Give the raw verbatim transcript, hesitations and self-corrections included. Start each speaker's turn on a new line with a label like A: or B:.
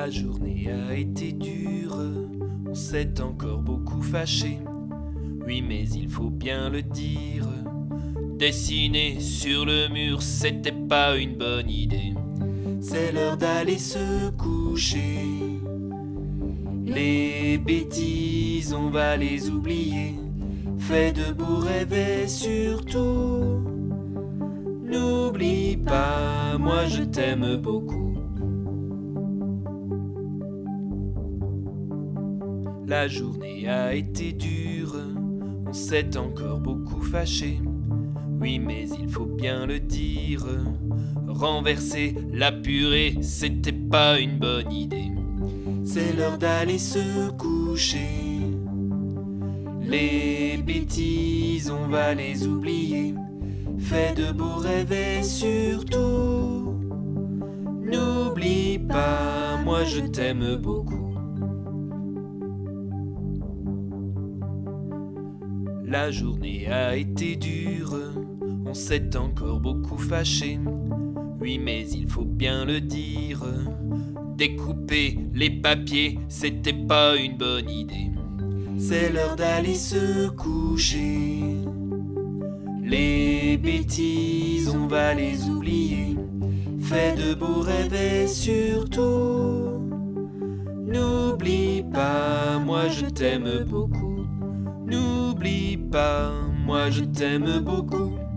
A: La journée a été dure, on s'est encore beaucoup fâché. Oui, mais il faut bien le dire, dessiner sur le mur, c'était pas une bonne idée. C'est l'heure d'aller se coucher. Les bêtises, on va les oublier. Fais de beaux rêves et surtout, n'oublie pas, moi je t'aime beaucoup. La journée a été dure, on s'est encore beaucoup fâché. Oui, mais il faut bien le dire, renverser la purée, c'était pas une bonne idée. C'est l'heure d'aller se coucher. Les bêtises, on va les oublier. Fais de beaux rêves et surtout, n'oublie pas, moi je t'aime beaucoup. La journée a été dure, on s'est encore beaucoup fâché. Oui, mais il faut bien le dire, découper les papiers, c'était pas une bonne idée. C'est l'heure d'aller se coucher. Les bêtises, on va les oublier. Fais de beaux rêves et surtout, n'oublie pas, moi je t'aime beaucoup. N'oublie pas, moi je t'aime beaucoup.